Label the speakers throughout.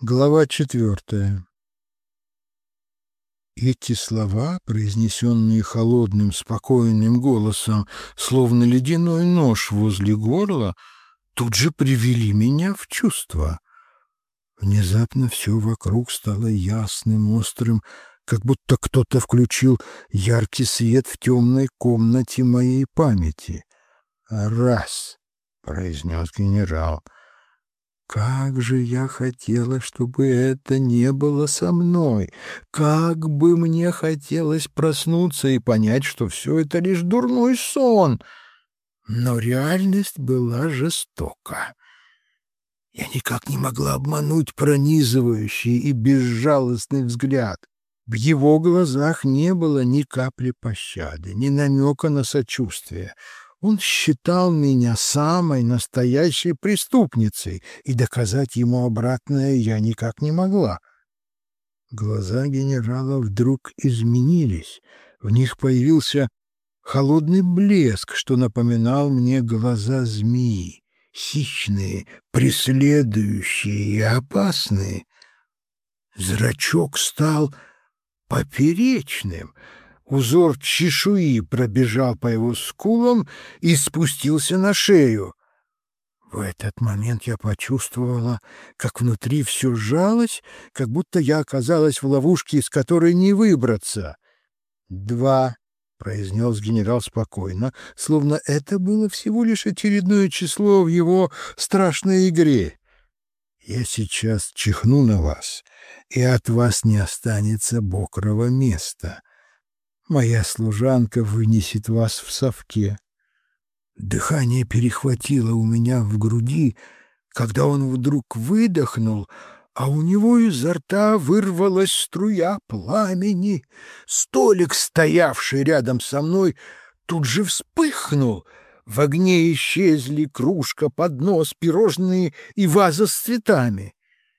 Speaker 1: Глава 4. Эти слова, произнесенные холодным, спокойным голосом, словно ледяной нож возле горла, тут же привели меня в чувство. Внезапно все вокруг стало ясным, острым, как будто кто-то включил яркий свет в темной комнате моей памяти. «Раз», — произнес генерал, — как же я хотела, чтобы это не было со мной! Как бы мне хотелось проснуться и понять, что все это лишь дурной сон! Но реальность была жестока. Я никак не могла обмануть пронизывающий и безжалостный взгляд. В его глазах не было ни капли пощады, ни намека на сочувствие. Он считал меня самой настоящей преступницей, и доказать ему обратное я никак не могла. Глаза генерала вдруг изменились. В них появился холодный блеск, что напоминал мне глаза змеи, хищные, преследующие и опасные. Зрачок стал поперечным. Узор чешуи пробежал по его скулам и спустился на шею. В этот момент я почувствовала, как внутри все сжалось, как будто я оказалась в ловушке, из которой не выбраться. «Два», — произнес генерал спокойно, словно это было всего лишь очередное число в его страшной игре. «Я сейчас чихну на вас, и от вас не останется мокрого места. Моя служанка вынесет вас в совке». Дыхание перехватило у меня в груди, когда он вдруг выдохнул, а у него изо рта вырвалась струя пламени. Столик, стоявший рядом со мной, тут же вспыхнул. В огне исчезли кружка, поднос, пирожные и ваза с цветами.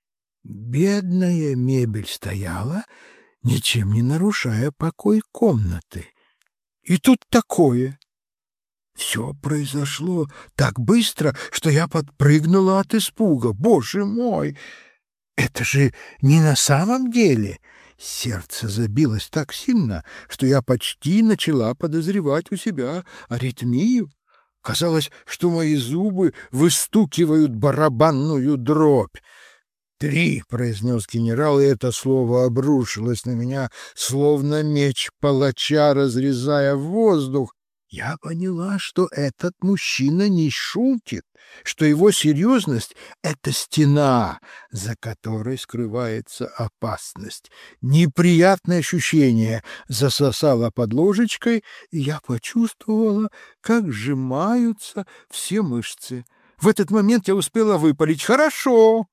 Speaker 1: Бедная мебель стояла, ничем не нарушая покой комнаты. И тут такое. Все произошло так быстро, что я подпрыгнула от испуга. Боже мой! Это же не на самом деле! Сердце забилось так сильно, что я почти начала подозревать у себя аритмию. Казалось, что мои зубы выстукивают барабанную дробь. «Три», — произнес генерал, и это слово обрушилось на меня, словно меч палача, разрезая воздух. Я поняла, что этот мужчина не шутит, что его серьезность — это стена, за которой скрывается опасность. Неприятное ощущение засосало под ложечкой, и я почувствовала, как сжимаются все мышцы. В этот момент я успела выпалить: «Хорошо!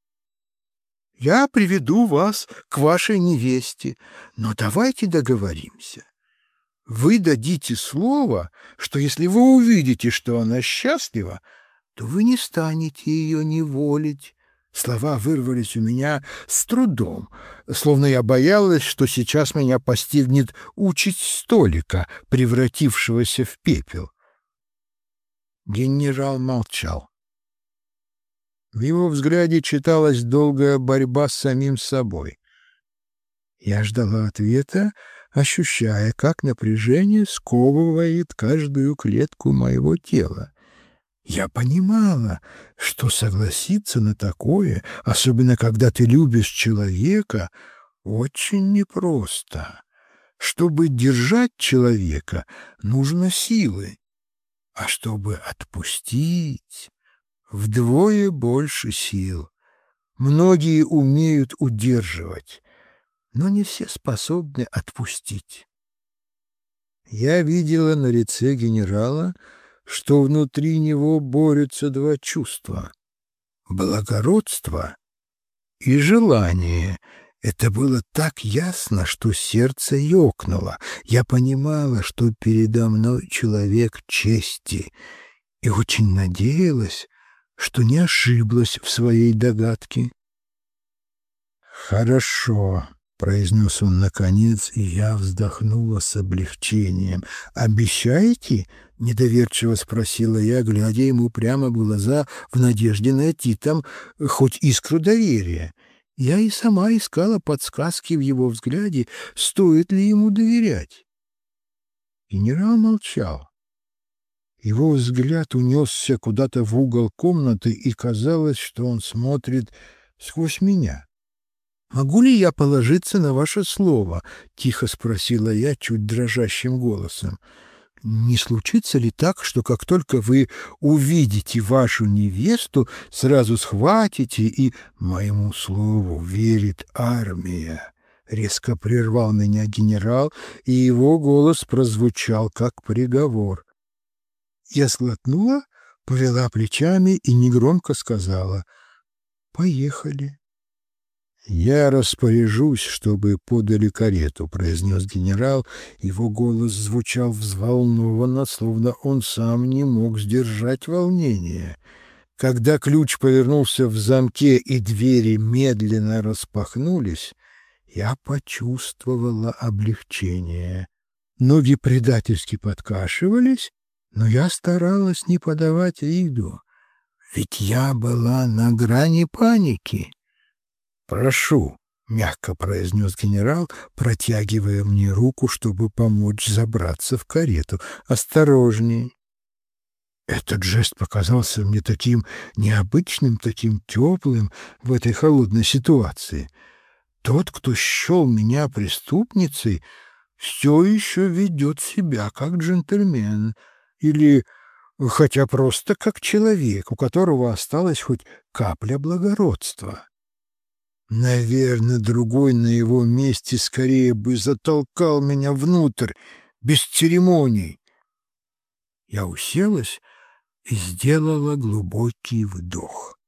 Speaker 1: Я приведу вас к вашей невесте, но давайте договоримся. Вы дадите слово, что если вы увидите, что она счастлива, то вы не станете ее неволить». Слова вырвались у меня с трудом, словно я боялась, что сейчас меня постигнет участь столика, превратившегося в пепел. Генерал молчал. В его взгляде читалась долгая борьба с самим собой. Я ждала ответа, ощущая, как напряжение сковывает каждую клетку моего тела. Я понимала, что согласиться на такое, особенно когда ты любишь человека, очень непросто. Чтобы держать человека, нужно силы, а чтобы отпустить, вдвое больше сил. Многие умеют удерживать, но не все способны отпустить. Я видела на лице генерала, что внутри него борются два чувства — благородство и желание. Это было так ясно, что сердце ёкнуло. Я понимала, что передо мной человек чести, и очень надеялась, что не ошиблась в своей догадке. «Хорошо», — произнес он наконец, и я вздохнула с облегчением. «Обещаете?» — недоверчиво спросила я, глядя ему прямо в глаза в надежде найти там хоть искру доверия. Я и сама искала подсказки в его взгляде, стоит ли ему доверять. Генерал молчал. Его взгляд унесся куда-то в угол комнаты, и казалось, что он смотрит сквозь меня. «Могу ли я положиться на ваше слово?» — тихо спросила я чуть дрожащим голосом. «Не случится ли так, что как только вы увидите вашу невесту, сразу схватите и...» «Моему слову верит армия!» — резко прервал меня генерал, и его голос прозвучал как приговор. Я сглотнула, повела плечами и негромко сказала: «Поехали». «Я распоряжусь, чтобы подали карету», — произнес генерал. Его голос звучал взволнованно, словно он сам не мог сдержать волнение. Когда ключ повернулся в замке и двери медленно распахнулись, я почувствовала облегчение. Ноги предательски подкашивались, но я старалась не подавать виду, ведь я была на грани паники. «Прошу», — мягко произнес генерал, протягивая мне руку, чтобы помочь забраться в карету. «Осторожней». Этот жест показался мне таким необычным, таким теплым в этой холодной ситуации. Тот, кто счел меня преступницей, все еще ведет себя как джентльмен или хотя просто как человек, у которого осталась хоть капля благородства. Наверное, другой на его месте скорее бы затолкал меня внутрь, без церемоний. Я уселась и сделала глубокий вдох.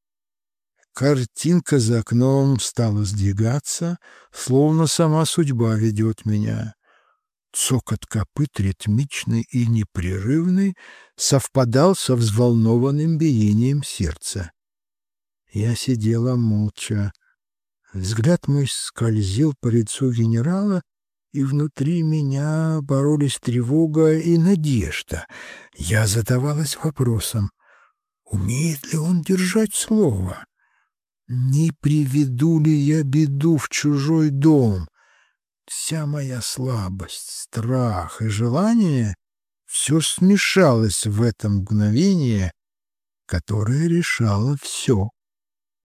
Speaker 1: Картинка за окном стала сдвигаться, словно сама судьба ведет меня. Цокот копыт, ритмичный и непрерывный, совпадал со взволнованным биением сердца. Я сидела молча. Взгляд мой скользил по лицу генерала, и внутри меня боролись тревога и надежда. Я задавалась вопросом, умеет ли он держать слово? Не приведу ли я беду в чужой дом? Вся моя слабость, страх и желание — все смешалось в это мгновение, которое решало все.